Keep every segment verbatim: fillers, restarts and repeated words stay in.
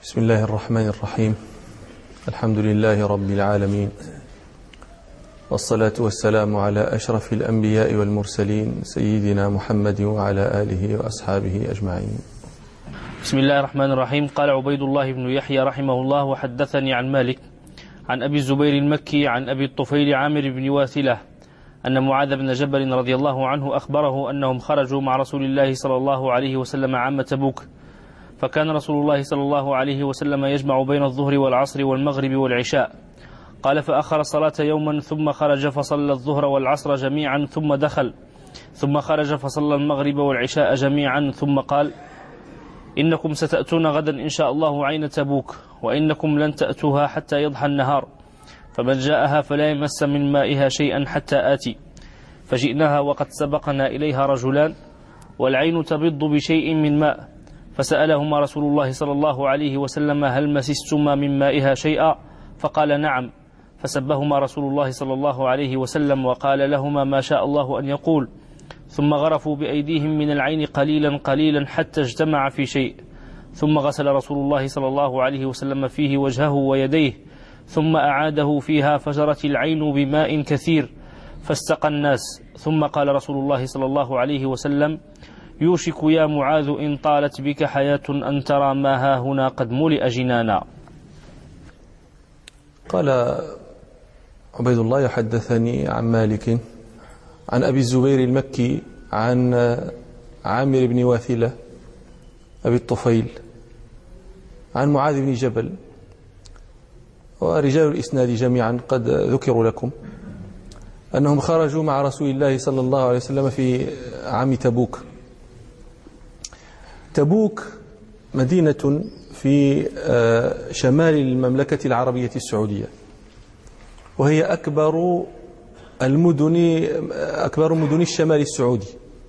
بسم الله الرحمن الرحيم. الحمد لله رب العالمين، والصلاة والسلام على أشرف الأنبياء والمرسلين سيدنا محمد وعلى آله وأصحابه أجمعين. بسم الله الرحمن الرحيم. قال عبيد الله بن يحيى رحمه الله: وحدثني عن مالك عن أبي الزبير المكي عن أبي الطفيل عامر بن واثلة أن معاذ بن جبل رضي الله عنه أخبره أنهم خرجوا مع رسول الله صلى الله عليه وسلم عام تبوك، فكان رسول الله صلى الله عليه وسلم يجمع بين الظهر والعصر والمغرب والعشاء. قال: فأخر الصلاة يوما ثم خرج فصلى الظهر والعصر جميعا ثم دخل، ثم خرج فصلى المغرب والعشاء جميعا ثم قال: إنكم ستأتون غدا إن شاء الله عين تبوك، وإنكم لن تأتوها حتى يضحى النهار، فمن جاءها فلا يمس من مائها شيئا حتى آتي. فجئناها وقد سبقنا إليها رجلان والعين تبض بشيء من ماء، فسألهما رسول الله صلى الله عليه وسلم: هل مسستما من مائها شيئا؟ فقال: نعم. فسبهما رسول الله صلى الله عليه وسلم وقال لهما ما شاء الله أن يقول، ثم غرفوا بأيديهم من العين قليلا قليلا حتى اجتمع في شيء، ثم غسل رسول الله صلى الله عليه وسلم فيه وجهه ويديه، ثم أعاده فيها فجرت العين بماء كثير فاستقى الناس، ثم قال رسول الله صلى الله عليه وسلم: يوشك يا معاذ إن طالت بك حياة أن ترى ما ها هنا قد ملئ جنانا. قال عبيد الله: يحدثني عن مالك عن أبي الزبير المكي عن عامر بن واثلة أبي الطفيل عن معاذ بن جبل، ورجال الإسناد جميعا قد ذكروا لكم أنهم خرجوا مع رسول الله صلى الله عليه وسلم في عام تبوك. تبوك مدينة في شمال المملكة العربية السعودية، وهي أكبر المدن أكبر مدن الشمال السعودي،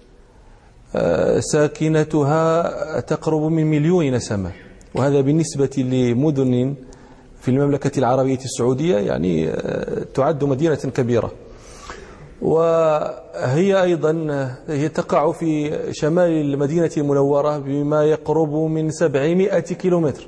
ساكنتها تقرب من مليون نسمة، وهذا بالنسبة لمدن في المملكة العربية السعودية يعني تعد مدينة كبيرة. وهي أيضا هي تقع في شمال المدينة المنورة بما يقرب من سبعمائة كيلومتر،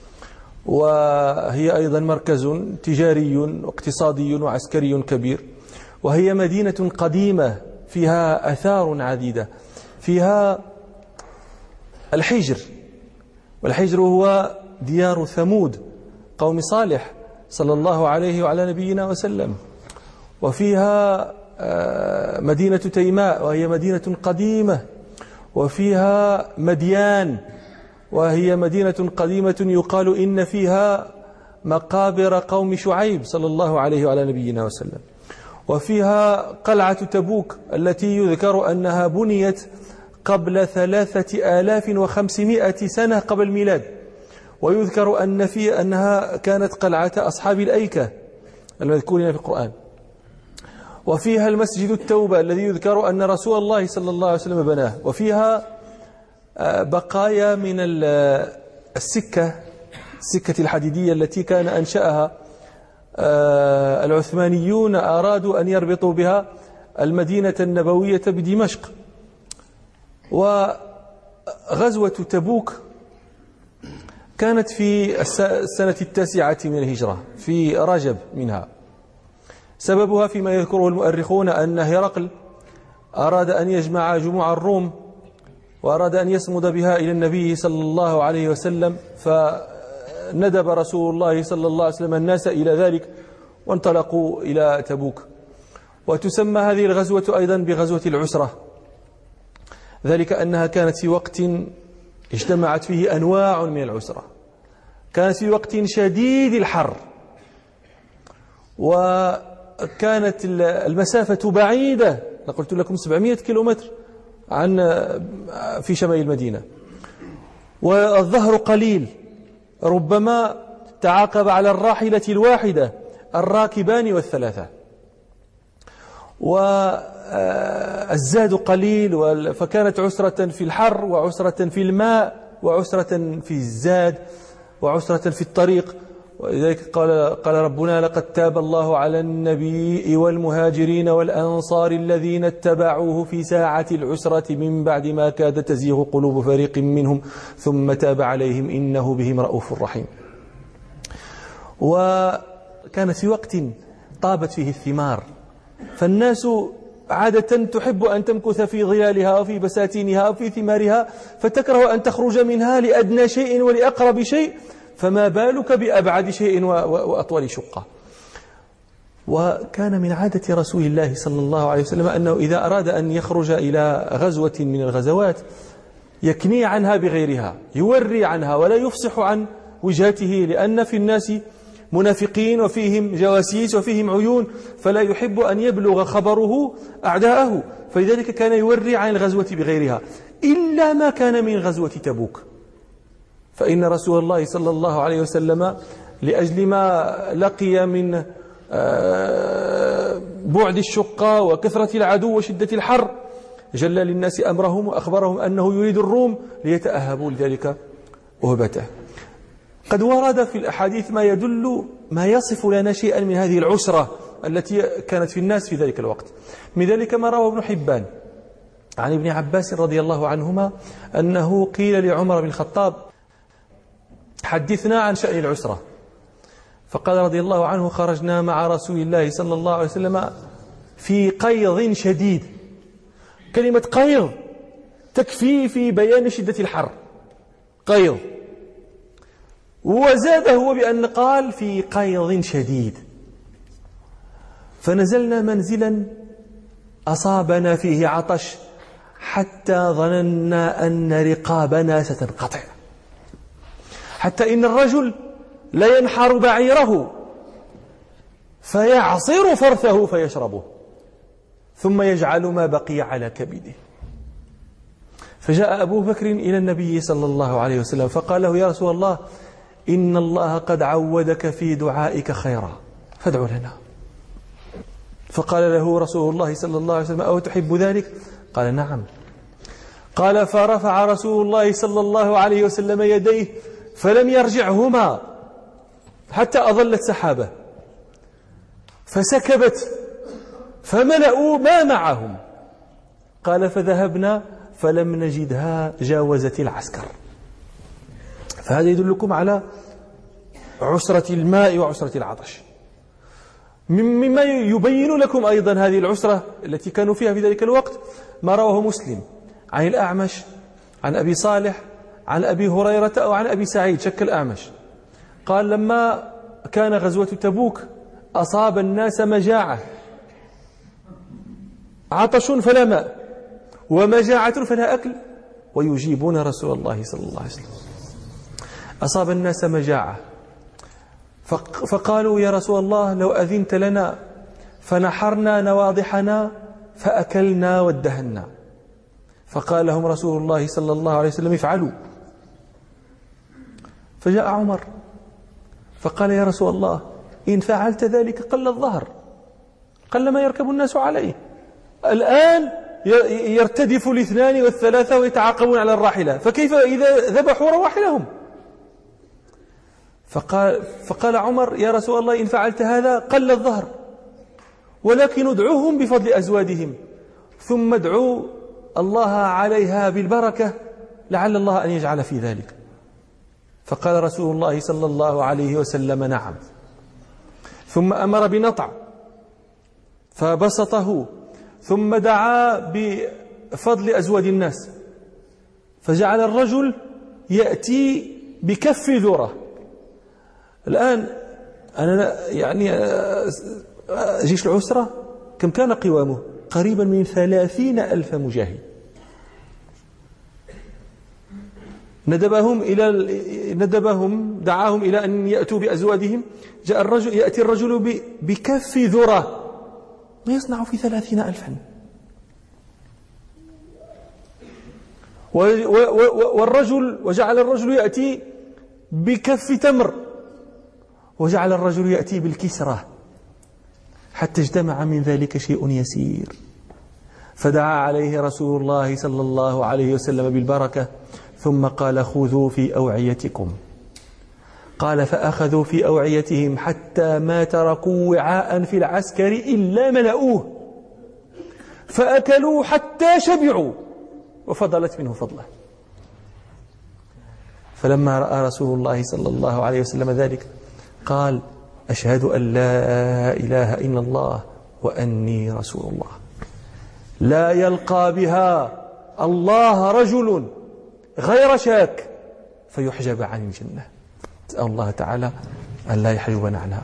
وهي أيضا مركز تجاري واقتصادي وعسكري كبير، وهي مدينة قديمة فيها آثار عديدة، فيها الحجر، والحجر هو ديار ثمود قوم صالح صلى الله عليه وعلى نبينا وسلم، وفيها مدينة تيماء وهي مدينة قديمة، وفيها مديان وهي مدينة قديمة يقال إن فيها مقابر قوم شعيب صلى الله عليه وعلى نبينا وسلم، وفيها قلعة تبوك التي يذكر أنها بنيت قبل ثلاثة آلاف وخمسمائة سنة قبل الميلاد، ويذكر أن في أنها كانت قلعة أصحاب الأيكة المذكورين في القرآن. وفيها المسجد التوبة الذي يذكر أن رسول الله صلى الله عليه وسلم بناه، وفيها بقايا من السكة السكة الحديدية التي كان أنشأها العثمانيون، أرادوا أن يربطوا بها المدينة النبوية بدمشق. وغزوة تبوك كانت في السنة التاسعة من الهجرة في رجب منها، سببها فيما يذكره المؤرخون أن هرقل أراد أن يجمع جموع الروم وأراد أن يصمد بها إلى النبي صلى الله عليه وسلم، فندب رسول الله صلى الله عليه وسلم الناس إلى ذلك وانطلقوا إلى تبوك. وتسمى هذه الغزوة أيضا بغزوة العسرة، ذلك أنها كانت في وقت اجتمعت فيه أنواع من العسرة، كانت في وقت شديد الحر، وكانت المسافة بعيدة، قلت لكم سبعمائة كيلومتر عن في شمال المدينة، والظهر قليل، ربما تعاقب على الراحلة الواحدة الراكبان والثلاثة، والزاد قليل، فكانت عسرة في الحر وعسرة في الماء وعسرة في الزاد وعسرة في الطريق ولذلك قال, قال ربنا: لقد تاب الله على النبي والمهاجرين والأنصار الذين اتبعوه في ساعة العسرة من بعد ما كاد تزيغ قلوب فريق منهم ثم تاب عليهم إنه بهم رؤوف رحيم. وكان في وقت طابت فيه الثمار، فالناس عادة تحب أن تمكث في ظلالها وفي بساتينها وفي ثمارها، فتكره أن تخرج منها لأدنى شيء ولأقرب شيء، فما بالك بأبعد شيء وأطول شقة. وكان من عادة رسول الله صلى الله عليه وسلم أنه إذا أراد أن يخرج إلى غزوة من الغزوات يكني عنها بغيرها، يوري عنها ولا يفصح عن وجهته، لأن في الناس منافقين وفيهم جواسيس وفيهم عيون، فلا يحب أن يبلغ خبره أعداءه، فلذلك كان يوري عن الغزوة بغيرها، إلا ما كان من غزوة تبوك، فإن رسول الله صلى الله عليه وسلم لأجل ما لقي من بعد الشقة وكثرة العدو وشدة الحر جل للناس أمرهم وأخبرهم أنه يريد الروم ليتأهبوا لذلك أهبته. قد ورد في الأحاديث ما يدل ما يصف لنا شيئا من هذه العسرة التي كانت في الناس في ذلك الوقت. من ذلك ما روى ابن حبان عن ابن عباس رضي الله عنهما أنه قيل لعمر بن الخطاب: حدثنا عن شأن العسرة. فقال رضي الله عنه: خرجنا مع رسول الله صلى الله عليه وسلم في قيض شديد. كلمة قيض تكفي في بيان شدة الحر، قيض. وزاد هو بأن قال في قيض شديد، فنزلنا منزلا أصابنا فيه عطش حتى ظننا أن رقابنا ستنقطع، حتى إن الرجل لا ينحر بعيره فيعصر فرثه فيشربه ثم يجعل ما بقي على كبده. فجاء أبو بكر إلى النبي صلى الله عليه وسلم فقال له: يا رسول الله، إن الله قد عودك في دعائك خيرا فادع لنا. فقال له رسول الله صلى الله عليه وسلم: أو تحب ذلك؟ قال: نعم. قال: فرفع رسول الله صلى الله عليه وسلم يديه فلم يرجعهما حتى أظلت سحابة، فسكبت فملأوا ما معهم. قال: فذهبنا فلم نجدها جاوزت العسكر. فهذا يدلكم على عسرة الماء وعسرة العطش. مما يبين لكم أيضا هذه العسرة التي كانوا فيها في ذلك الوقت ما رواه مسلم عن الأعمش عن أبي صالح عن أبي هريرة أو عن أبي سعيد، شك الأعمش، قال: لما كان غزوة تبوك أصاب الناس مجاعة، عطش فلا ماء ومجاعة فلا أكل ويجيبون رسول الله صلى الله عليه وسلم. أصاب الناس مجاعة فقالوا: يا رسول الله، لو أذنت لنا فنحرنا نواضحنا فأكلنا وادهنا. فقال لهم رسول الله صلى الله عليه وسلم: افعلوا. فجاء عمر فقال: يا رسول الله، إن فعلت ذلك قل الظهر، قل ما يركب الناس عليه، الآن يرتدف الاثنان والثلاثة ويتعاقبون على الراحلة، فكيف إذا ذبحوا رواحلهم؟ فقال, فقال عمر: يا رسول الله، إن فعلت هذا قل الظهر، ولكن ادعوهم بفضل أزوادهم ثم ادعوا الله عليها بالبركة لعل الله أن يجعل في ذلك. فقال رسول الله صلى الله عليه وسلم: نعم. ثم أمر بنطع فبسطه ثم دعا بفضل أزواد الناس، فجعل الرجل يأتي بكف ذرة. الآن أنا يعني جيش العسرة كم كان قوامه؟ قريبا من ثلاثين ألف مجاهد. ندبهم إلى ندبهم دعاهم إلى أن يأتوا بأزوادهم. جاء الرجل يأتي الرجل بكف ذرة، ما يصنع في ثلاثين ألفا. والرجل وجعل الرجل يأتي بكف تمر، وجعل الرجل يأتي بالكسرة، حتى اجتمع من ذلك شيء يسير. فدعا عليه رسول الله صلى الله عليه وسلم بالبركة ثم قال: خذوا في أوعيتكم. قال فأخذوا في أوعيتهم حتى ما تركوا وعاء في العسكر إلا ملؤوه فأكلوا حتى شبعوا وفضلت منه فضله. فلما رأى رسول الله صلى الله عليه وسلم ذلك قال أشهد أن لا إله إلا الله وأني رسول الله لا يلقى بها الله رجل غير شاك فيحجب عن الجنة. أسأل الله تعالى أن لا يحجبنا عنها.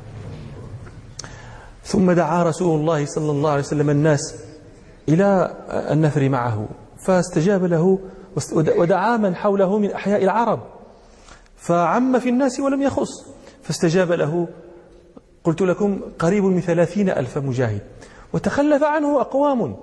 ثم دعا رسول الله صلى الله عليه وسلم الناس إلى النفر معه فاستجاب له ودعا من حوله من أحياء العرب فعم في الناس ولم يخص فاستجاب له قلت لكم قريب من ثلاثين ألف مجاهد وتخلف عنه أقوام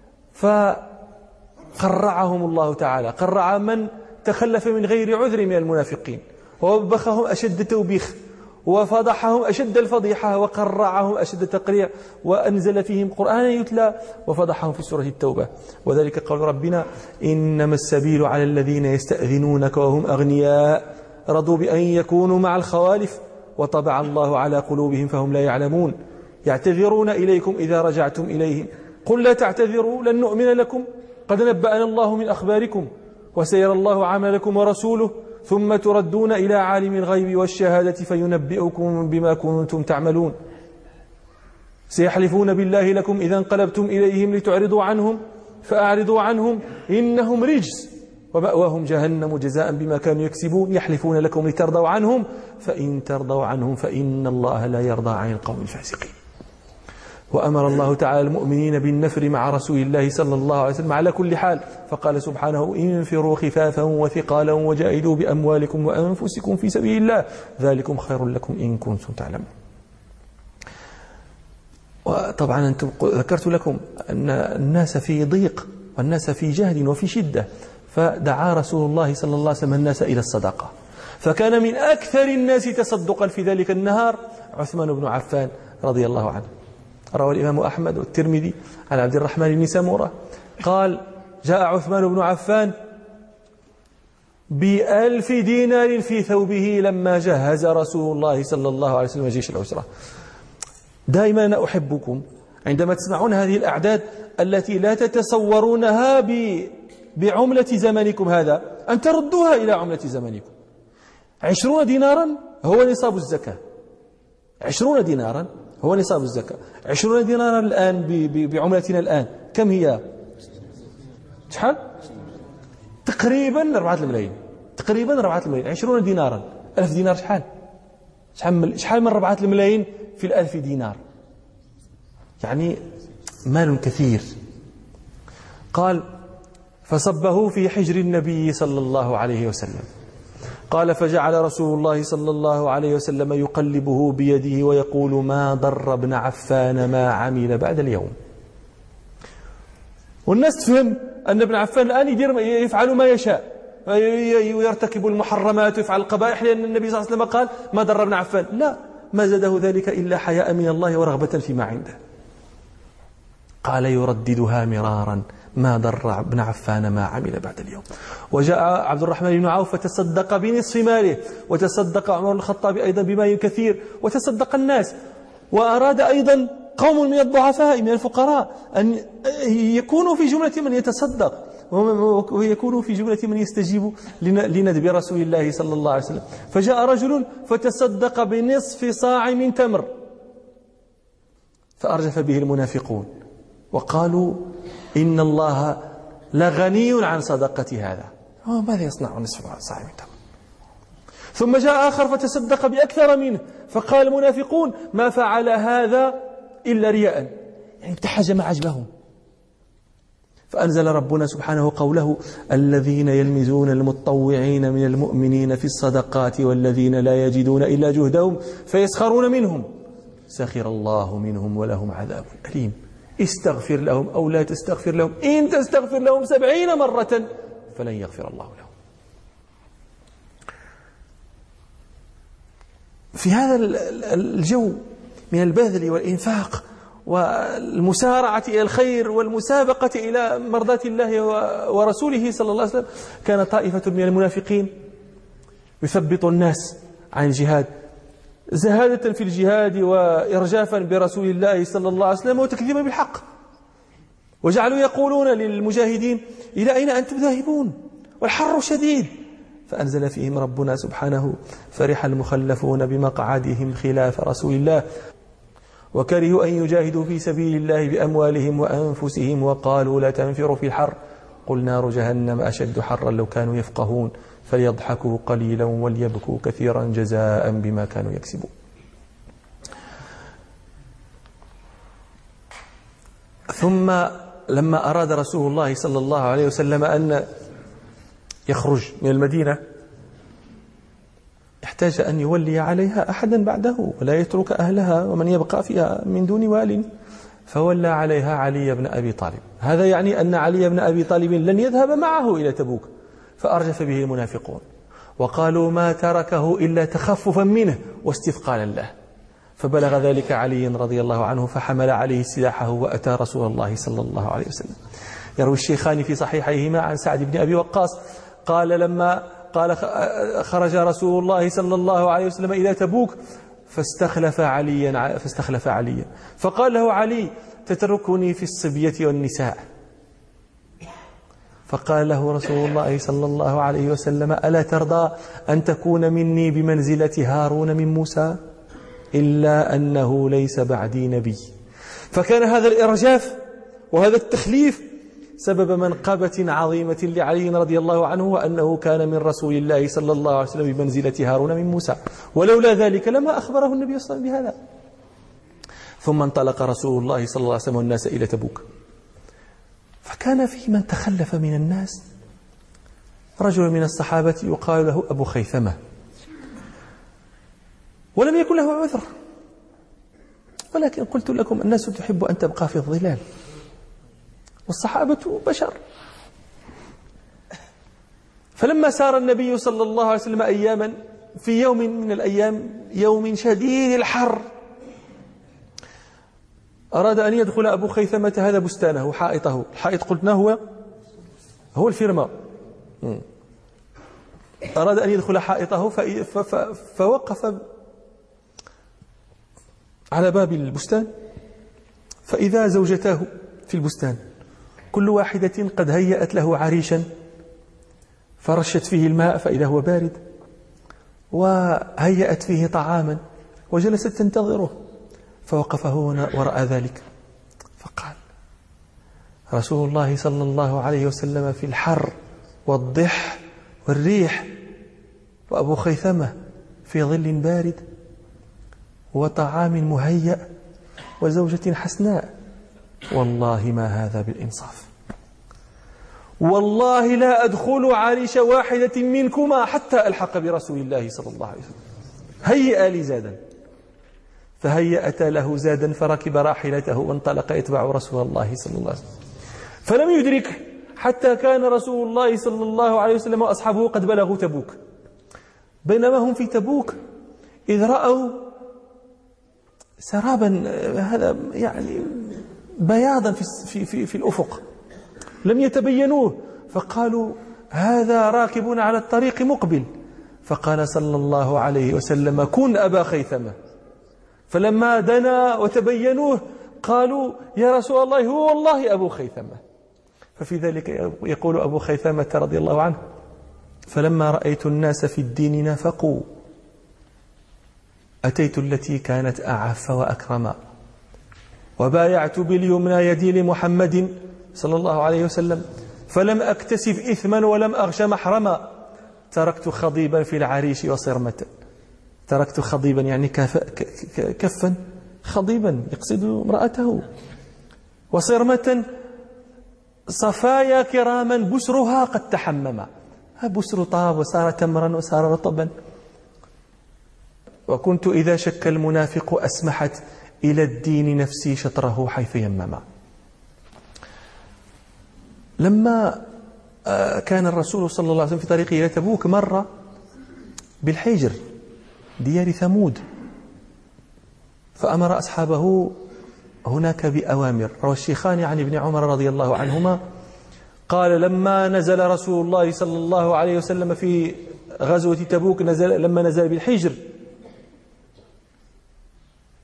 فقرعهم الله تعالى قرع من تخلف من غير عذر من المنافقين ووبخهم أشد توبيخ وفضحهم أشد الفضيحة وقرعهم أشد التقريع وأنزل فيهم قرآنا يتلى وفضحهم في سورة التوبة. وذلك قول ربنا إنما السبيل على الذين يستأذنونك وهم أغنياء رضوا بأن يكونوا مع الخوالف وطبع الله على قلوبهم فهم لا يعلمون يعتذرون إليكم إذا رجعتم إليهم قل لا تعتذروا لن نؤمن لكم قد نبأنا الله من أخباركم وسيرى الله عملكم ورسوله ثم تردون إلى عالم الغيب والشهادة فينبئكم بما كنتم تعملون سيحلفون بالله لكم إذا انقلبتم إليهم لتعرضوا عنهم فأعرضوا عنهم إنهم رجس ومأواهم جهنم جزاء بما كانوا يكسبون يحلفون لكم لترضوا عنهم فإن ترضوا عنهم فإن الله لا يرضى عن القوم الفاسقين. وأمر الله تعالى المؤمنين بالنفر مع رسول الله صلى الله عليه وسلم على كل حال فقال سبحانه انفروا خفافا وثقالا وجاهدوا بأموالكم وأنفسكم في سبيل الله ذلكم خير لكم إن كنتم تعلمون. وطبعا أنتم ذكرت لكم أن الناس في ضيق والناس في جهد وفي شدة فدعا رسول الله صلى الله عليه وسلم الناس إلى الصدقة فكان من أكثر الناس تصدقا في ذلك النهار عثمان بن عفان رضي الله عنه. روى الإمام أحمد والترمذي عن عبد الرحمن بن سمورة قال جاء عثمان بن عفان بألف دينار في ثوبه لما جهز رسول الله صلى الله عليه وسلم جيش العسرة. دائما أنا أحبكم عندما تسمعون هذه الأعداد التي لا تتصورونها بعملة زمنكم هذا أن تردوها إلى عملة زمنكم. عشرون دينارا هو نصاب الزكاة عشرون دينارا هو نصاب الزكاة عشرون دينارا الآن بعملتنا الآن كم هي؟ شحال؟ تقريبا أربعة الملايين تقريبا أربعة الملايين عشرون دينارا ألف دينار شحال؟ شحال من أربعة الملايين في الألف دينار يعني مال كثير. قال فصبه في حجر النبي صلى الله عليه وسلم قال فجعل رسول الله صلى الله عليه وسلم يقلبه بيده ويقول ما ضر ابن عفان ما عمل بعد اليوم. والناس تفهم أن ابن عفان الآن يدير يفعل ما يشاء ويرتكب المحرمات ويفعل القبائح لأن النبي صلى الله عليه وسلم قال ما ضر ابن عفان لا ما زاده ذلك إلا حياء من الله ورغبة فيما عنده. قال يرددها مرارا ما ضر ابن عفان ما عمل بعد اليوم. وجاء عبد الرحمن بن عوف فتصدق بنصف ماله وتصدق عمر الخطاب أيضا بما كثير وتصدق الناس. وأراد أيضا قوم من الضعفاء من الفقراء أن يكونوا في جملة من يتصدق ويكونوا في جملة من يستجيب لندب رسول الله صلى الله عليه وسلم. فجاء رجل فتصدق بنصف صاع من تمر فأرجف به المنافقون وقالوا إن الله لغني عن صدقة هذا ماذا يصنع نصف صاع من تمر. ثم جاء آخر فتصدق بأكثر منه فقال المنافقون ما فعل هذا إلا رياء يعني ابتحج ما عجبهم. فأنزل ربنا سبحانه قوله الذين يلمزون المتطوعين من المؤمنين في الصدقات والذين لا يجدون إلا جهدهم فيسخرون منهم سخر الله منهم ولهم عذاب أليم. استغفر لهم أو لا تستغفر لهم إن تستغفر لهم سبعين مرة فلن يغفر الله لهم. في هذا الجو من البذل والإنفاق والمسارعة إلى الخير والمسابقة إلى مرضاة الله ورسوله صلى الله عليه وسلم كان طائفة من المنافقين يثبط الناس عن الجهاد، زهادة في الجهاد وإرجافا برسول الله صلى الله عليه وسلم وتكذيبا بالحق. وجعلوا يقولون للمجاهدين: إلى أين أنتم ذاهبون والحر شديد؟ فأنزل فيهم ربنا سبحانه: فرح المخلفون بمقعدهم خلاف رسول الله وكرهوا أن يجاهدوا في سبيل الله بأموالهم وأنفسهم وقالوا لا تنفروا في الحر قل نار جهنم أشد حرا لو كانوا يفقهون فليضحكوا قليلا وليبكوا كثيرا جزاء بما كانوا يكسبون. ثم لما أراد رسول الله صلى الله عليه وسلم أن يخرج من المدينة احتاج أن يولي عليها أحدا بعده ولا يترك أهلها ومن يبقى فيها من دون وال، فولى عليها علي بن أبي طالب. هذا يعني أن علي بن أبي طالب لن يذهب معه إلى تبوك، فأرجف به المنافقون وقالوا ما تركه إلا تخففا منه واستثقالا له. فبلغ ذلك علي رضي الله عنه فحمل عليه سلاحه وأتى رسول الله صلى الله عليه وسلم. يروي الشيخان في صحيحيهما عن سعد بن أبي وقاص قال لما قال خرج رسول الله صلى الله عليه وسلم إلى تبوك فاستخلف عليا فاستخلف عليا فقال له علي تتركني في الصبية والنساء؟ فقال له رسول الله صلى الله عليه وسلم ألا ترضى أن تكون مني بمنزلة هارون من موسى؟ إلا أنه ليس بعدي نبي. فكان هذا الإرجاف وهذا التخليف سبب منقبة عظيمة لعلي رضي الله عنه، وأنه كان من رسول الله صلى الله عليه وسلم بمنزلة هارون من موسى، ولولا ذلك لما أخبره النبي صلى الله عليه وسلم بهذا. ثم انطلق رسول الله صلى الله عليه وسلم والناس إلى تبوك، فكان في من تخلف من الناس رجل من الصحابة يقال له أبو خيثمة، ولم يكن له عذر، ولكن قلت لكم الناس تحب أن تبقى في الظلال والصحابة بشر. فلما سار النبي صلى الله عليه وسلم أياما في يوم من الأيام يوم شديد الحر أراد أن يدخل أبو خيثمة هذا بستانه حائطه. الحائط قلنا هو هو الفرما. أراد أن يدخل حائطه فوقف على باب البستان فإذا زوجتاه في البستان كل واحدة قد هيأت له عريشا فرشت فيه الماء فإذا هو بارد، وهيأت فيه طعاما وجلست تنتظره. فوقف هنا ورأى ذلك فقال رسول الله صلى الله عليه وسلم في الحر والضح والريح، وأبو خيثمة في ظل بارد وطعام مهيأ وزوجة حسناء، والله ما هذا بالإنصاف، والله لا أدخل عريش واحدة منكما حتى ألحق برسول الله صلى الله عليه وسلم، هيئ لي زادا. فهيأت له زادا فركب راحلته وانطلق يتبع رسول الله صلى الله عليه وسلم، فلم يدرك حتى كان رسول الله صلى الله عليه وسلم وأصحابه قد بلغوا تبوك. بينما هم في تبوك إذ رأوا سرابا هذا يعني بياضا في, في, في الأفق لم يتبينوه، فقالوا هذا راكب على الطريق مقبل. فقال صلى الله عليه وسلم كن أبا خيثمة. فلما دنا وتبينوه قالوا يا رسول الله هو والله أبو خيثمة. ففي ذلك يقول أبو خيثمة رضي الله عنه فلما رأيت الناس في الدين نافقوا أتيت التي كانت أعف وأكرما وبايعت باليمنى يدي لمحمد صلى الله عليه وسلم فلم أكتسب إثما ولم أغش محرما تركت خضيبا في العريش وصرمة. تركت خضيبا يعني كفا خضيبا يقصد امرأته، وصرمة صفايا كراما بسرها قد تحمما، بسر طاب وصار تمرا وصار رطبا. وكنت إذا شك المنافق أسمحت إلى الدين نفسي شطره حيث يمما. لما كان الرسول صلى الله عليه وسلم في طريقه إلى تبوك مر بالحجر ديار ثمود، فأمر أصحابه هناك بأوامر. روى الشيخان عن ابن عمر رضي الله عنهما قال لما نزل رسول الله صلى الله عليه وسلم في غزوة تبوك نزل لما نزل بالحجر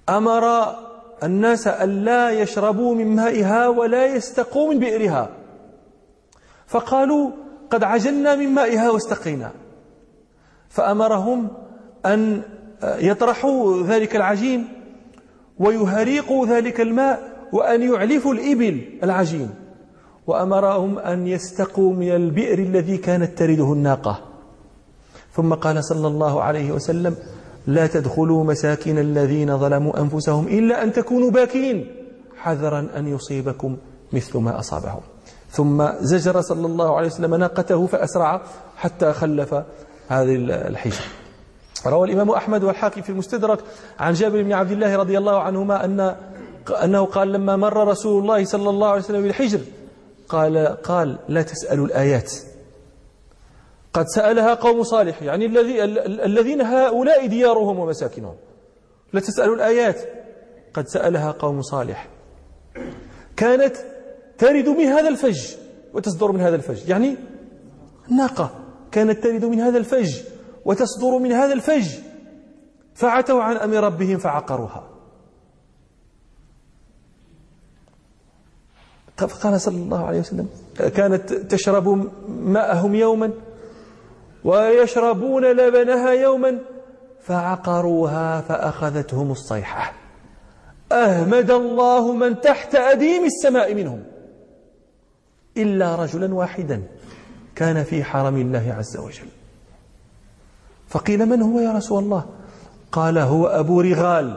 أمر الناس أن لا يشربوا من مائها ولا يستقوا من بئرها، فقالوا قد عجلنا من مائها واستقينا، فأمرهم أن يطرحوا ذلك العجين ويهريقوا ذلك الماء وأن يعلفوا الإبل العجين، وأمرهم أن يستقوا من البئر الذي كانت ترده الناقة. ثم قال صلى الله عليه وسلم: لا تدخلوا مساكن الذين ظلموا أنفسهم إلا أن تكونوا باكين حذرا أن يصيبكم مثل ما أصابهم. ثم زجر صلى الله عليه وسلم ناقته فأسرع حتى خلف هذه الحجر. روى الإمام أحمد والحاكم في المستدرك عن جابر بن عبد الله رضي الله عنهما أن أنه قال: لما مر رسول الله صلى الله عليه وسلم بالحجر قال قال لا تسألوا الآيات، قد سألها قوم صالح، يعني الذي الذين هؤلاء ديارهم ومساكنهم، لا تسألوا الآيات قد سألها قوم صالح، كانت ترد من هذا الفج وتصدر من هذا الفج، يعني الناقة كانت ترد من هذا الفج وتصدر من هذا الفج، فعتوا عن أمر ربهم فعقروها. فقال صلى الله عليه وسلم: كانت تشرب ماءهم يوما ويشربون لبنها يوما فعقروها فأخذتهم الصيحة، أهمد الله من تحت أديم السماء منهم إلا رجلا واحدا كان في حرم الله عز وجل. فقيل: من هو يا رسول الله؟ قال: هو أبو رغال.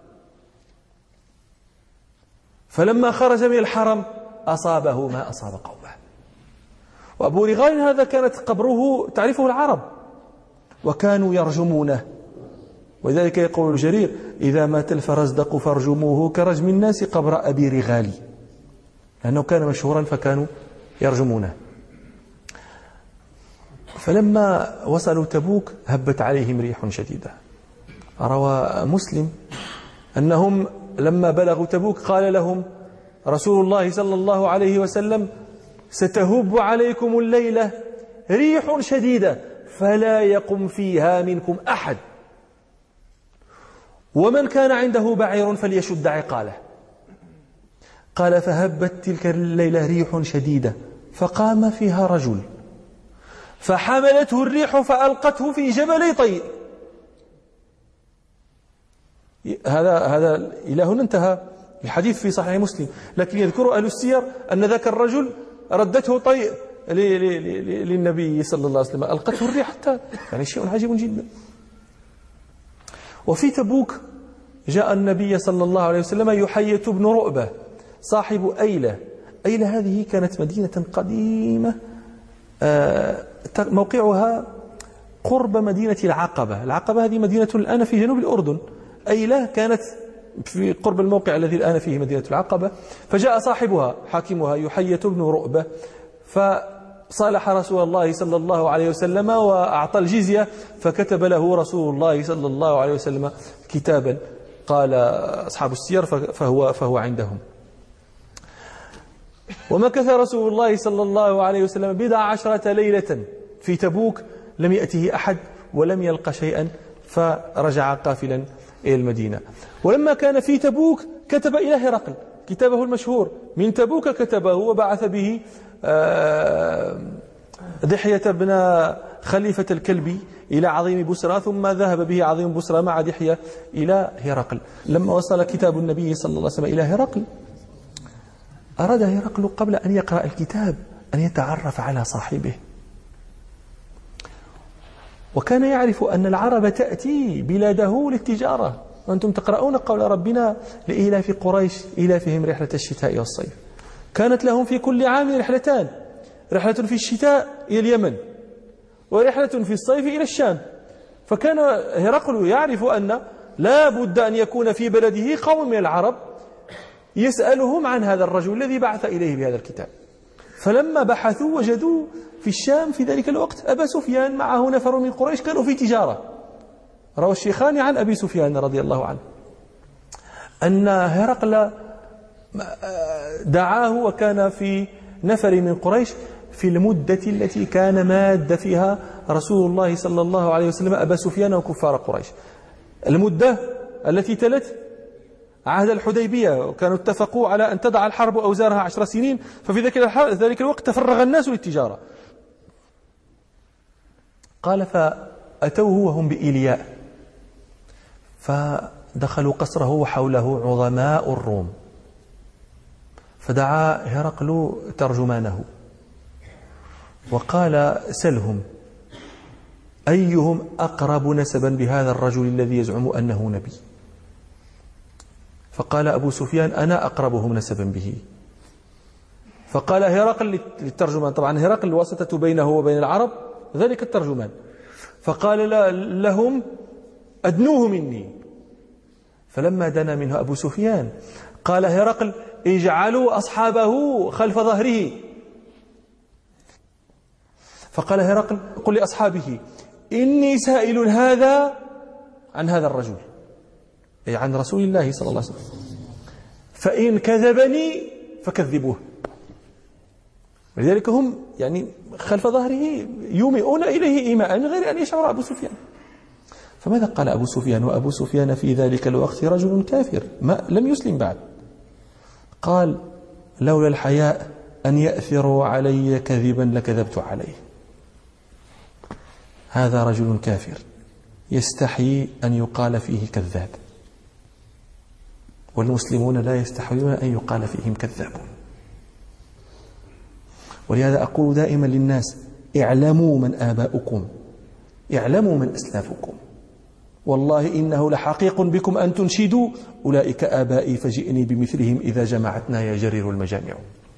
فلما خرج من الحرم أصابه ما أصاب قومه. وأبو رغال هذا كانت قبره تعرفه العرب وكانوا يرجمونه، ولذلك يقول الجرير: إذا مات الفرزدق فارجموه كرجم الناس قبر أبي رغال، لأنه كان مشهورا فكانوا يرجمونه. فلما وصلوا تبوك هبت عليهم ريح شديدة. روى مسلم أنهم لما بلغوا تبوك قال لهم رسول الله صلى الله عليه وسلم: ستهب عليكم الليلة ريح شديدة فلا يقم فيها منكم أحد، ومن كان عنده بعير فليشد عقاله. قال: فهبت تلك الليلة ريح شديدة فقام فيها رجل فحملته الريح فألقته في جبل طيء. هذا هذا إلى هنا انتهى الحديث في صحيح مسلم، لكن يذكر أهل السير أن ذاك الرجل ردته طيء للنبي صلى الله عليه وسلم، ألقته الريح حتى، يعني شيء عجيب جدا. وفي تبوك جاء النبي صلى الله عليه وسلم يحية بن رؤبة صاحب أيلة. أيلة هذه كانت مدينة قديمة موقعها قرب مدينة العقبة. العقبة هذه مدينة الآن في جنوب الأردن، أيلة كانت في قرب الموقع الذي الآن فيه مدينة العقبة. فجاء صاحبها حاكمها يحية بن رؤبة فصالح رسول الله صلى الله عليه وسلم وأعطى الجزية، فكتب له رسول الله صلى الله عليه وسلم كتابا، قال أصحاب السير فهو, فهو عندهم. ومكث رسول الله صلى الله عليه وسلم بضع عشرة ليلة في تبوك لم يأته أحد ولم يلق شيئا، فرجع قافلا إلى المدينة. ولما كان في تبوك كتب إلى هرقل كتابه المشهور من تبوك، كتبه وبعث به دحية بن خليفة الكلبي إلى عظيم بسرى، ثم ذهب به عظيم بسرى مع دحية إلى هرقل. لما وصل كتاب النبي صلى الله عليه وسلم إلى هرقل أراد هرقل قبل أن يقرأ الكتاب أن يتعرف على صاحبه، وكان يعرف أن العرب تأتي بلاده للتجارة، وأنتم تقرؤون قول ربنا: لإيلاف قريش إيلافهم رحلة الشتاء والصيف. كانت لهم في كل عام رحلتان، رحلة في الشتاء إلى اليمن ورحلة في الصيف إلى الشام. فكان هرقل يعرف أن لا بد أن يكون في بلده قوم من العرب يسألهم عن هذا الرجل الذي بعث إليه بهذا الكتاب. فلما بحثوا وجدوا في الشام في ذلك الوقت أبا سفيان معه نفر من قريش كانوا في تجارة. روى الشيخان عن أبي سفيان رضي الله عنه أن هرقل دعاه وكان في نفر من قريش في المدة التي كان ماد فيها رسول الله صلى الله عليه وسلم أبا سفيان وكفار قريش. المدة التي تلت عهد الحديبية وكانوا اتفقوا على أن تضع الحرب أوزارها عشر سنين، ففي ذلك الوقت تفرغ الناس للتجارة. قال فأتوه وهم بإيلياء، فدخلوا قصره وحوله عظماء الروم، فدعا هرقل ترجمانه وقال سلهم أيهم أقرب نسبا بهذا الرجل الذي يزعم أنه نبي؟ فقال أبو سفيان أنا أقربهم نسبا به. فقال هرقل للترجمان، طبعا هرقل الواسطة بينه وبين العرب ذلك الترجمان، فقال لهم أدنوه مني. فلما دنا منه أبو سفيان قال هرقل اجعلوا أصحابه خلف ظهره. فقال هرقل قل لأصحابه إني سائل هذا عن هذا الرجل، أي عن رسول الله صلى الله عليه وسلم، فإن كذبني فكذبوه. ولذلك هم يعني خلف ظهره يومئون إليه إيماء من غير أن يشعر أبو سفيان. فماذا قال أبو سفيان وأبو سفيان في ذلك الوقت رجل كافر ما لم يسلم بعد؟ قال لولا الحياء أن يأثروا علي كذبا لكذبت عليه. هذا رجل كافر يستحيي أن يقال فيه كذاب، والمسلمون لا يستحيون أن يقال فيهم كذابون. ولهذا أقول دائما للناس اعلموا من آباؤكم، اعلموا من أسلافكم، والله إنه لحقيق بكم أن تنشدوا أولئك آبائي فجئني بمثلهم إذا جمعتنا يا جرير المجامع.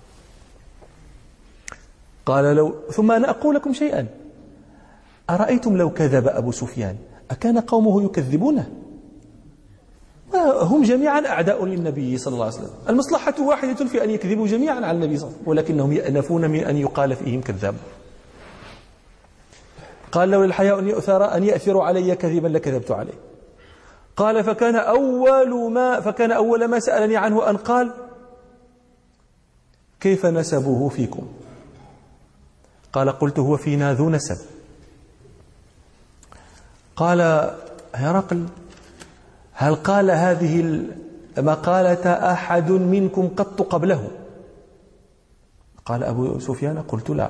قال لو ثم أنا أقول لكم شيئا، أرأيتم لو كذب أبو سفيان أكان قومه يكذبونه؟ هم جميعا أعداء للنبي صلى الله عليه وسلم، المصلحة واحدة في أن يكذبوا جميعا على النبي صلى الله عليه وسلم، ولكنهم يأنفون من أن يقال فيهم كذاب. قال لولا الحياء أن يؤثر أن يأثروا علي كذبا لكذبت عليه. قال فكان أول ما فكان أول ما سألني عنه أن قال كيف نسبه فيكم؟ قال قلت هو فينا ذو نسب. قال هرقل هل قال هذه المقالة أحد منكم قط قبله؟ قال أبو سفيان قلت لا.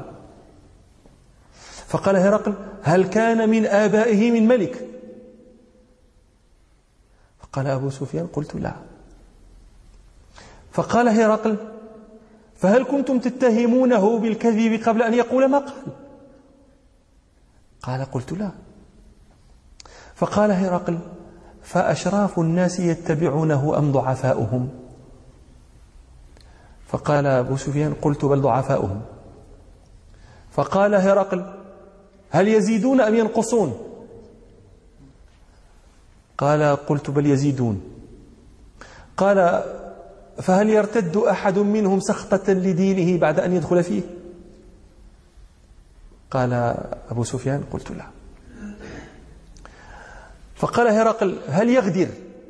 فقال هرقل هل كان من آبائه من ملك؟ فقال أبو سفيان قلت لا. فقال هرقل فهل كنتم تتهمونه بالكذب قبل أن يقول ما قال؟ قال قلت لا. فقال هرقل فأشراف الناس يتبعونه أم ضعفاؤهم؟ فقال أبو سفيان قلت بل ضعفاؤهم. فقال هرقل هل يزيدون أم ينقصون؟ قال قلت بل يزيدون. قال فهل يرتد أحد منهم سخطة لدينه بعد أن يدخل فيه؟ قال أبو سفيان قلت لا. فقال هرقل هل يغدر؟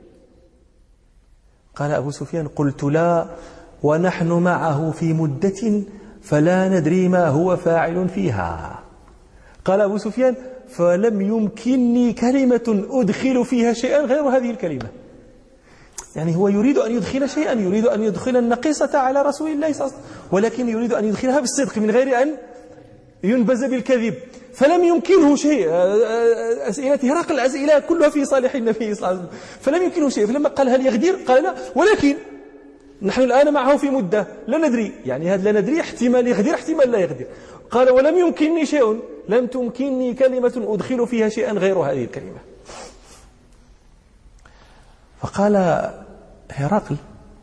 قال أبو سفيان قلت لا، ونحن معه في مدة فلا ندري ما هو فاعل فيها. قال أبو سفيان فلم يمكنني كلمة أدخل فيها شيئا غير هذه الكلمة. يعني هو يريد أن يدخل شيئا، يريد أن يدخل النقيصة على رسول الله صلى الله عليه وسلم، ولكن يريد أن يدخلها بالصدق من غير أن ينبز بالكذب. فلم يمكنه شيء. أسئلة هرقل أسئلة كلها في صالح النبي صلى الله عليه وسلم، فلم يمكنه شيء. فلما قال هل يغدر؟ قال لا، ولكن نحن الآن معه في مدة لا ندري، يعني هذا لا ندري احتمال يغدر احتمال لا يغدر. قال ولم يمكنني شيء، لم تمكنني كلمة أدخل فيها شيئا غير هذه الكلمة. فقال هرقل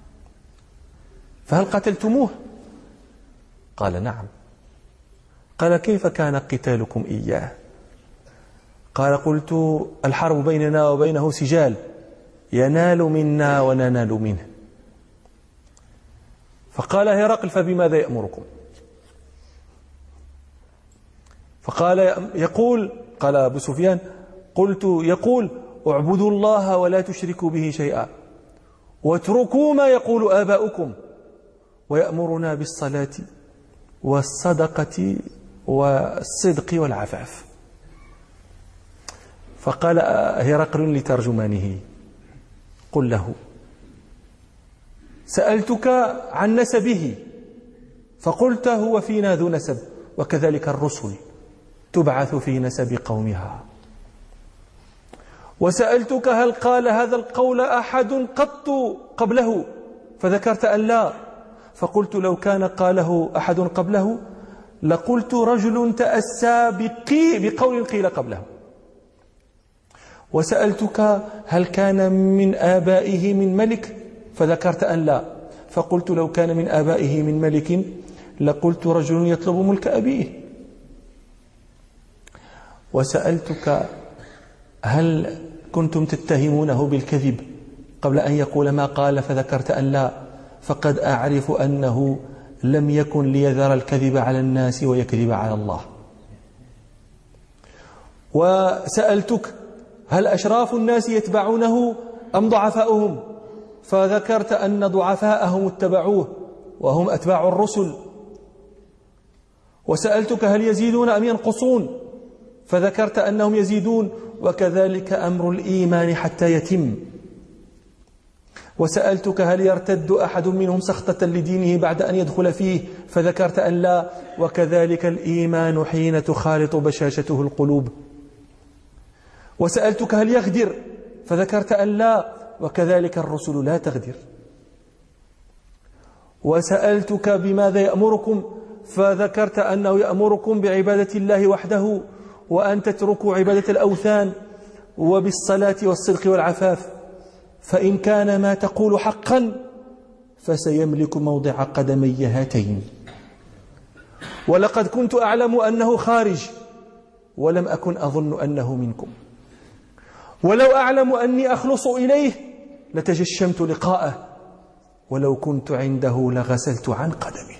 فهل قتلتموه؟ قال نعم. قال كيف كان قتالكم إياه؟ قال قلت الحرب بيننا وبينه سجال، ينال منا وننال منه. فقال هرقل فبماذا يأمركم؟ فقال يقول قال أبو سفيان قلت يقول اعبدوا الله ولا تشركوا به شيئا واتركوا ما يقول آباؤكم، ويأمرنا بالصلاة والصدقة والصدق والعفاف. فقال هرقل لترجمانه قل له سألتك عن نسبه فقلت هو فينا ذو نسب، وكذلك الرسل تبعث في نسب قومها. وسألتك هل قال هذا القول أحد قط قبله فذكرت أن لا، فقلت لو كان قاله أحد قبله لقلت رجل تأسى بقي بقول قيل قبله. وسألتك هل كان من آبائه من ملك فذكرت أن لا، فقلت لو كان من آبائه من ملك لقلت رجل يطلب ملك أبيه. وسألتك هل كنتم تتهمونه بالكذب قبل أن يقول ما قال فذكرت أن لا، فقد أعرف أنه لم يكن ليذر الكذب على الناس ويكذب على الله. وسألتك هل أشراف الناس يتبعونه أم ضعفاؤهم، فذكرت أن ضعفاءهم اتبعوه وهم أتباع الرسل. وسألتك هل يزيدون أم ينقصون، فذكرت أنهم يزيدون، وكذلك أمر الإيمان حتى يتم. وسألتك هل يرتد أحد منهم سخطة لدينه بعد أن يدخل فيه، فذكرت أن لا، وكذلك الإيمان حين تخالط بشاشته القلوب. وسألتك هل يغدر، فذكرت أن لا، وكذلك الرسل لا تغدر. وسألتك بماذا يأمركم، فذكرت أنه يأمركم بعبادة الله وحده وأن تتركوا عبادة الأوثان وبالصلاة والصدق والعفاف، فإن كان ما تقول حقا فسيملك موضع قدمي هاتين. ولقد كنت أعلم أنه خارج ولم أكن أظن أنه منكم، ولو أعلم أني أخلص إليه لتجشمت لقاءه، ولو كنت عنده لغسلت عن قدمي.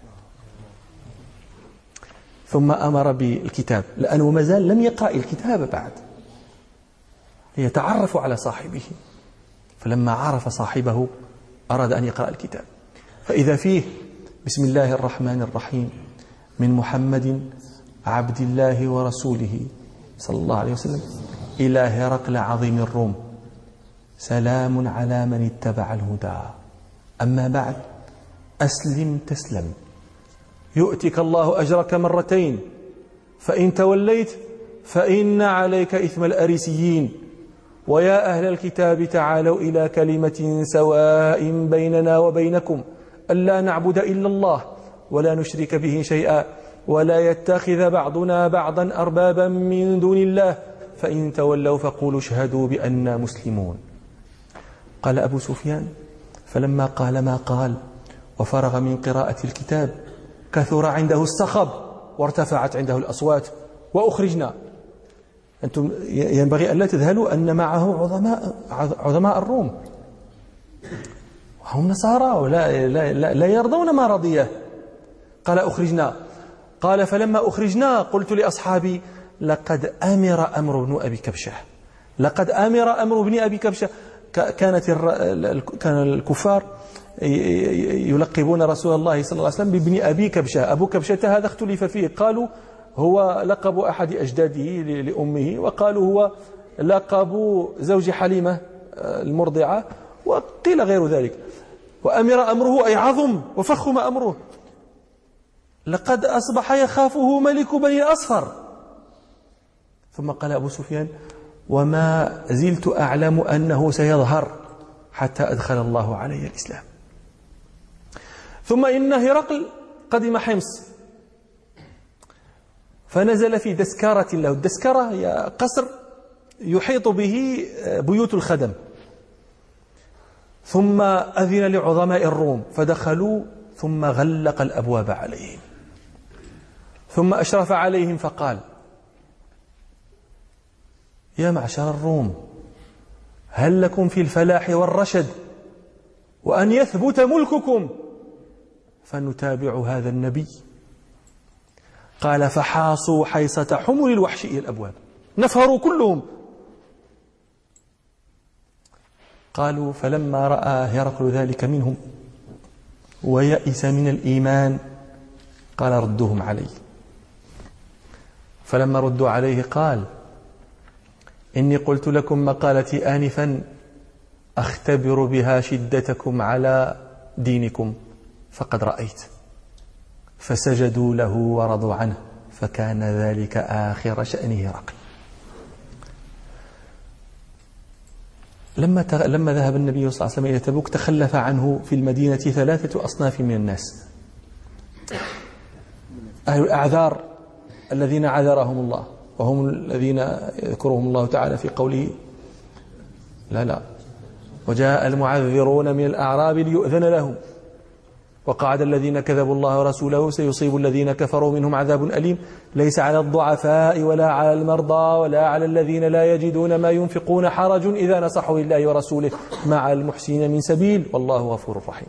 ثم أمر بالكتاب، لأنه ما زال لم يقرأ الكتاب بعد، ليتعرف على صاحبه. فلما عرف صاحبه أراد أن يقرأ الكتاب، فإذا فيه بسم الله الرحمن الرحيم من محمد عبد الله ورسوله صلى الله عليه وسلم إلى هرقل عظيم الروم، سلام على من اتبع الهدى، أما بعد أسلم تسلم يؤتك الله أجرك مرتين، فإن توليت فإن عليك إثم الأريسيين. ويا أهل الكتاب تعالوا إلى كلمة سواء بيننا وبينكم ألا نعبد إلا الله ولا نشرك به شيئا ولا يتخذ بعضنا بعضا أربابا من دون الله، فإن تولوا فقولوا اشهدوا بأننا مسلمون. قال أبو سفيان فلما قال ما قال وفرغ من قراءة الكتاب كثر عنده الصخب وارتفعت عنده الأصوات وأخرجنا. أنتم ينبغي أن لا تذهلوا أن معه عظماء, عظماء الروم، وهم نصارى ولا لا, لا, لا يرضون ما رضيه. قال أخرجنا. قال فلما أخرجنا قلت لأصحابي لقد أمر أمر بن أبي كبشة، لقد أمر أمر بن أبي كبشة. كانت كان الكفار يلقبون رسول الله صلى الله عليه وسلم بابن أبي كبشة. أبو كبشة هذا اختلف فيه، قالوا هو لقب أحد أجداده لأمه، وقالوا هو لقب زوج حليمة المرضعة، وقيل غير ذلك. وأمر أمره أي عظم وفخم أمره، لقد أصبح يخافه ملك بني الأصفر. ثم قال أبو سفيان وما زلت أعلم أنه سيظهر حتى أدخل الله علي الإسلام. ثم إن هرقل قدم حمص فنزل في دسكارة له. الدسكرة هي قصر يحيط به بيوت الخدم. ثم أذن لعظماء الروم فدخلوا، ثم غلق الأبواب عليهم، ثم أشرف عليهم فقال يا معشر الروم هل لكم في الفلاح والرشد وأن يثبت ملككم فنتابع هذا النبي؟ قال فحاصوا حيصة حمل الوحش إلى الأبواب، نفروا كلهم. قالوا فلما رأى هرقل ذلك منهم ويئس من الإيمان قال ردوهم علي. فلما ردوا عليه قال إني قلت لكم مقالتي آنفا أختبر بها شدتكم على دينكم فقد رأيت. فسجدوا له ورضوا عنه فكان ذلك آخر شأن هرقل. لما لما ذهب النبي صلى الله عليه وسلم إلى تبوك تخلف عنه في المدينة ثلاثة أصناف من الناس: أهل الأعذار الذين عذرهم الله، وهم الذين يذكرهم الله تعالى في قوله لا لا وجاء المعذرون من الأعراب ليؤذن لهم وقعد الذين كذبوا الله ورسوله سيصيب الذين كفروا منهم عذاب أليم ليس على الضعفاء ولا على المرضى ولا على الذين لا يجدون ما ينفقون حرج إذا نصحوا لله ورسوله مع المحسنين من سبيل والله غفور رحيم.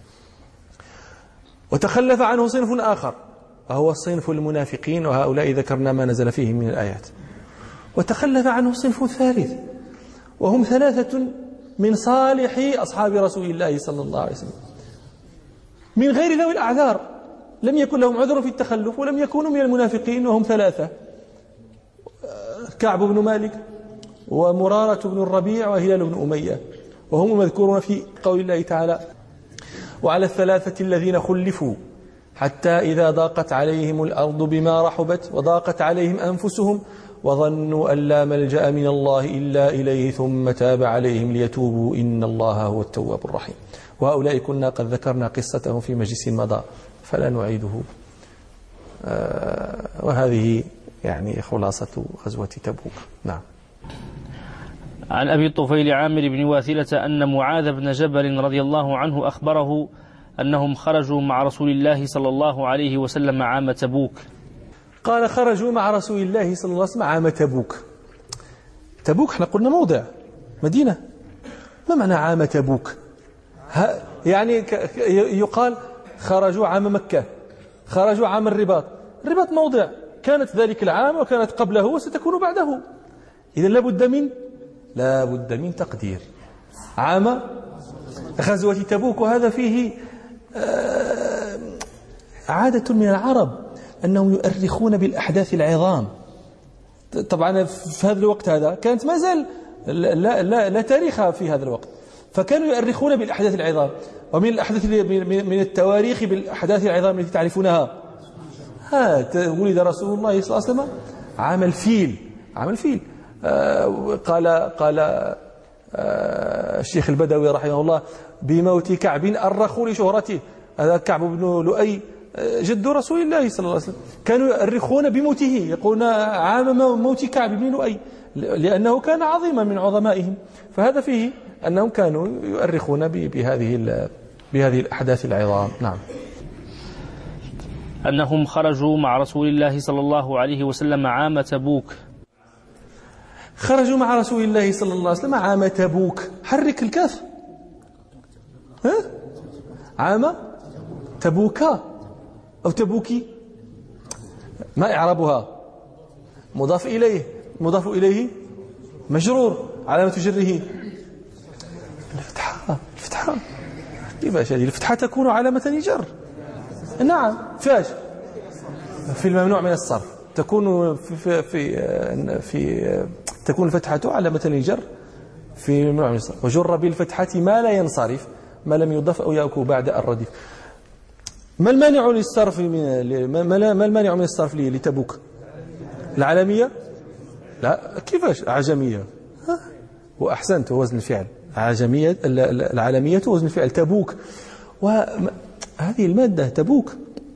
وتخلف عنه صنف آخر وهو صنف المنافقين، وهؤلاء ذكرنا ما نزل فيهم من الآيات. وتخلف عنه صنف ثالث وهم ثلاثة من صالح أصحاب رسول الله صلى الله عليه وسلم من غير ذوي الأعذار، لم يكن لهم عذر في التخلف ولم يكونوا من المنافقين، وهم ثلاثة: كعب بن مالك ومرارة بن الربيع وهلال بن أمية، وهم مذكورون في قول الله تعالى: وعلى الثلاثة الذين خلفوا حتى إذا ضاقت عليهم الأرض بما رحبت وضاقت عليهم أنفسهم وظنوا أن لا ملجأ من الله إلا إليه ثم تاب عليهم ليتوبوا إن الله هو التواب الرحيم. وهؤلاء كنا قد ذكرنا قصتهم في مجلس مضى فلا نعيده. آه وهذه يعني خلاصة غزوة تبوك. نعم. عن أبي الطفيل عامر بن واثلة أن معاذ بن جبل رضي الله عنه أخبره أنهم خرجوا مع رسول الله صلى الله عليه وسلم عام تبوك. قال: خرجوا مع رسول الله صلى الله عليه وسلم عام تبوك. تبوك احنا قلنا موضع مدينة، ما معنى عام تبوك؟ يعني يقال خرجوا عام مكة، خرجوا عام الرباط. الرباط موضع كانت ذلك العام وكانت قبله وستكون بعده، إذن لابد من لابد من تقدير عام غزوة تبوك. وهذا فيه عادة من العرب أنهم يؤرخون بالأحداث العظام. طبعا في هذا الوقت هذا كانت ما زال لا, لا, لا تاريخ في هذا الوقت، فكانوا يؤرخون بالأحداث العظام. ومن الأحداث من التواريخ بالأحداث العظام التي تعرفونها: ها ولد رسول الله صلى الله عليه وسلم عام الفيل. عام الفيل آه قال قال آه الشيخ البدوي رحمه الله: بموت كعب أرخوا لشهرته. هذا كعب بن لؤي جد رسول الله صلى الله عليه وسلم، كانوا يؤرخون بموته، يقولون عام موت كعب بن لؤي لأنه كان عظيما من عظمائهم. فهذا فيه أنهم كانوا يؤرخون بهذه بهذه الأحداث العظام. نعم. أنهم خرجوا مع رسول الله صلى الله عليه وسلم عام تبوك. خرجوا مع رسول الله صلى الله عليه وسلم عام تبوك. حرك الكاف. ها؟ عام تبوكا أو تبوكي. ما إعرابها؟ مضاف إليه، مضاف إليه مجرور، علامة جره الفتحة. الفتحة كيفاش هذه الفتحة تكون علامة لجر؟ نعم. فاش؟ في الممنوع من الصرف تكون في في في, في تكون الفتحة علامة للجر في الممنوع من الصرف. وجر بالفتحة ما لا ينصرف ما لم يضف أو يأكل بعد الرديف. ما المانع للصرف من ما المانع من الصرف لتبوك؟ العالمية؟ لا. كيفاش عجمية؟ وأحسنت، وزن الفعل عجمية. العالمية وزن الفعل تبوك. وهذه المادة تبوك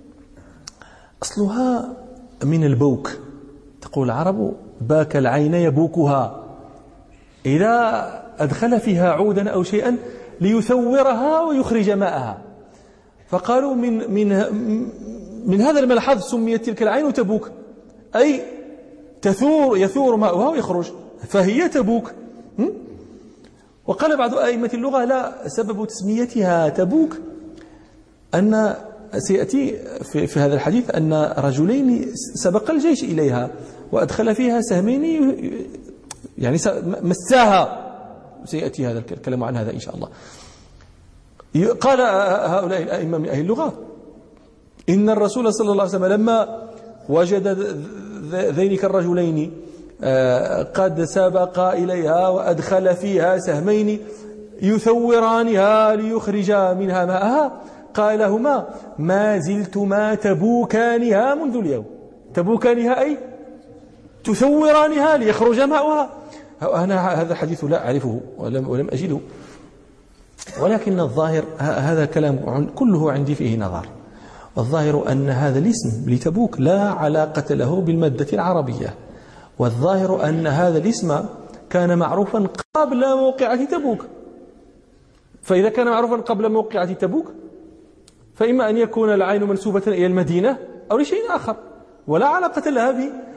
أصلها من البوك. تقول العرب: باك العين يبوكها، إذا أدخل فيها عودا أو شيئا ليثورها ويخرج ماءها. فقالوا من من من هذا الملحظ سميت تلك العين تبوك، أي تثور يثور ماءها ويخرج، فهي تبوك. وقال بعض أئمة اللغة: لا، سبب تسميتها تبوك أن سيأتي في, في هذا الحديث أن رجلين سبق الجيش إليها وأدخل فيها سهمين يعني مساها. سيأتي هذا الكلام عن هذا إن شاء الله. قال هؤلاء الأئمة من أهل اللغة: إن الرسول صلى الله عليه وسلم لما وجد ذلك الرجلين قد سبق إليها وأدخل فيها سهمين يثورانها ليخرجا منها ماءها، قال لهما ما زلتما تبوكانها منذ اليوم. تبوكانها أي تثورانها ليخرج ماؤها. أنا هذا الحديث لا أعرفه ولم, ولم أجده، ولكن الظاهر هذا كلام كله عندي فيه نظر. الظاهر أن هذا الاسم لتبوك لا علاقة له بالمادة العربية، والظاهر أن هذا الاسم كان معروفا قبل موقعة تبوك. فإذا كان معروفا قبل موقعة تبوك فإما أن يكون العين منسوبة إلى المدينة أو لشيء آخر، ولا علاقة لها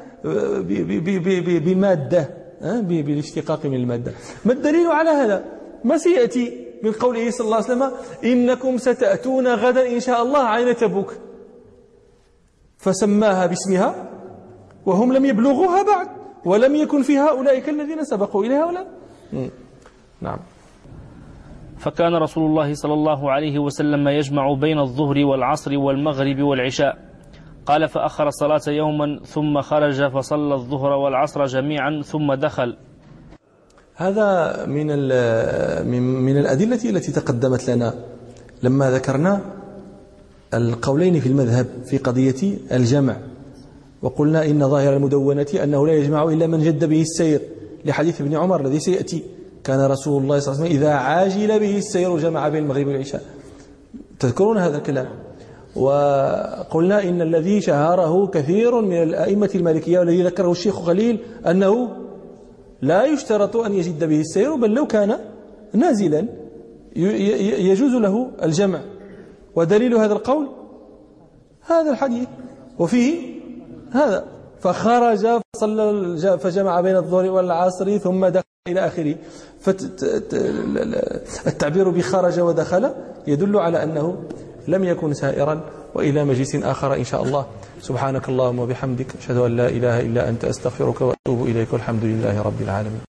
بالمادة، بالاشتقاق من المادة. ما الدليل على هذا؟ ما سيأتي من قوله صلى الله عليه وسلم إنكم ستأتون غدا إن شاء الله عين تبوك، فسماها باسمها وهم لم يبلغوها بعد، ولم يكن فيها أولئك الذين سبقوا إليها ولا. نعم. فكان رسول الله صلى الله عليه وسلم يجمع بين الظهر والعصر والمغرب والعشاء. قال فأخر الصلاة يوما ثم خرج فصلى الظهر والعصر جميعا ثم دخل. هذا من من الأدلة التي تقدمت لنا لما ذكرنا القولين في المذهب في قضية الجمع، وقلنا إن ظاهر المدونة أنه لا يجمع إلا من جد به السير، لحديث ابن عمر الذي سيأتي كان رسول الله صلى الله عليه وسلم إذا عاجل به السير جمع بين المغرب والعشاء. تذكرون هذا الكلام؟ وقلنا إن الذي شهره كثير من الأئمة المالكية والذي ذكره الشيخ خليل أنه لا يشترط أن يجد به السير، بل لو كان نازلا يجوز له الجمع. ودليل هذا القول هذا الحديث، وفيه هذا فخرج فصلى فجمع بين الظهر والعصر ثم دخل إلى آخره. فالتعبير بخرج ودخل يدل على أنه لم يكن سائرا. وإلى مجلس آخر إن شاء الله. سبحانك اللهم وبحمدك أشهد أن لا إله إلا أنت أستغفرك وأتوب إليك، والحمد لله رب العالمين.